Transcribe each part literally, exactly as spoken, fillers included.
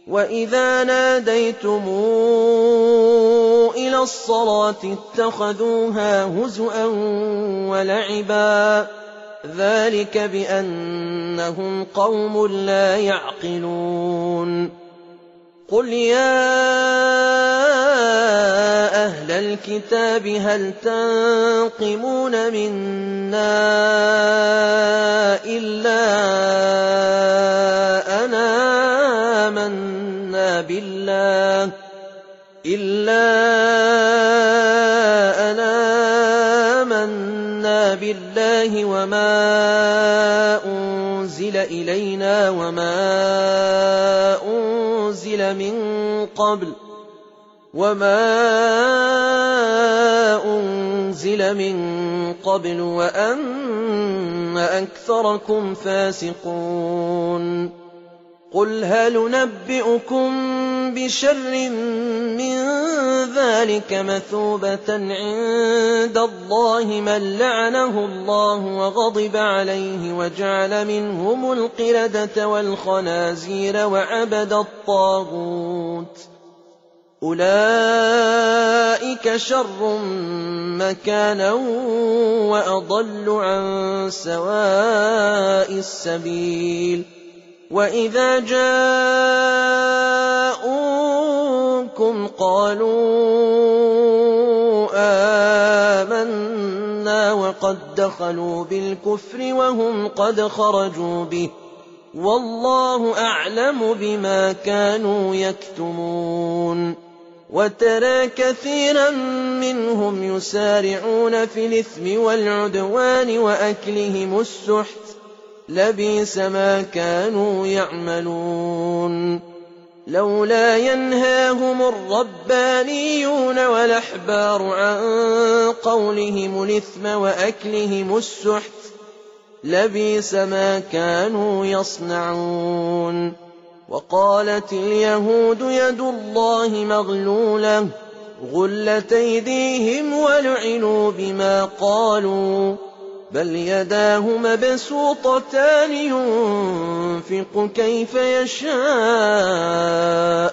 وَإِذَا نَادَيْتُمْ إِلَى الصَّلَاةِ اتَّخَذُوهَا هُزُوًا وَلَعِبًا ۚ ذَٰلِكَ بِأَنَّهُمْ قَوْمٌ لَّا يَعْقِلُونَ قُلْ يَا أَهْلَ الْكِتَابِ هَلْ تَنقِمُونَ مِنَّا إِلَّا أَنْ آمَنَّا بِاللَّهِ إِلَّا أَنْ آمَنَّا بِاللَّهِ وَمَا أُنزِلَ إِلَيْنَا وَمَا أُنزِلَ مِن قَبْلُ وَمَا أُنزِلَ مِن قَبْلُ وَأَنَّ أَكْثَرَكُمْ فَاسِقُونَ قُلْ هَلْ نُنَبِّئُكُم بِشَرٍّ مِّن ذَٰلِكَ مَثُوبَةً عِندَ اللَّهِ مَن لَّعَنَهُ اللَّهُ وَغَضِبَ عَلَيْهِ وَجَعَلَ مِنْهُمُ الْقِرَدَةَ وَالْخَنَازِيرَ وَعَبَدَ الطَّاغُوتَ ۚ أُولَٰئِكَ شَرٌّ مَّكَانًا وَأَضَلُّ عَن سَوَاءِ السَّبِيلِ وَإِذَا جَاءُوكُمْ قَالُوا آمَنَّا وَقَد دَّخَلُوا بِالْكُفْرِ وَهُمْ قَدْ خَرَجُوا بِهِ ۚ وَاللَّهُ أَعْلَمُ بِمَا كَانُوا يَكْتُمُونَ وَتَرَىٰ كَثِيرًا مِّنْهُمْ يُسَارِعُونَ فِي الْإِثْمِ وَالْعُدْوَانِ وَأَكْلِهِمُ السُّحْتَ ۚ لَبِئْسَ مَا كَانُوا يَعْمَلُونَ لَوْلَا يَنْهَاهُمُ الرَّبَّانِيُّونَ وَالْأَحْبَارُ عَن قَوْلِهِمُ الْإِثْمَ وَأَكْلِهِمُ السُّحْتَ لَبِئْسَ ما كانوا يصنعون وقالت اليهود يد الله مغلولة غلت أيديهم ولعنوا بما قالوا بل يداه مبسوطتان ينفق كيف يشاء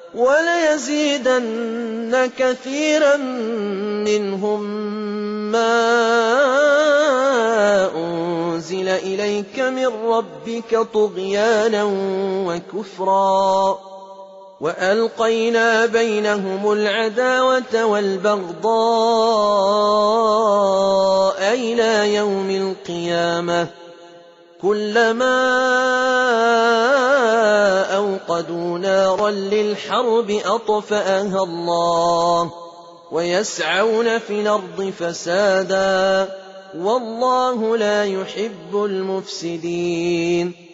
وليزيدن كثيرا منهم ما أنزل إليك من ربك طغيانا وكفرا وألقينا بينهم العداوة والبغضاء إلى يوم القيامة كلما أوقدوا نارا للحرب أطفأها الله ويسعون في الأرض فسادا والله لا يحب المفسدين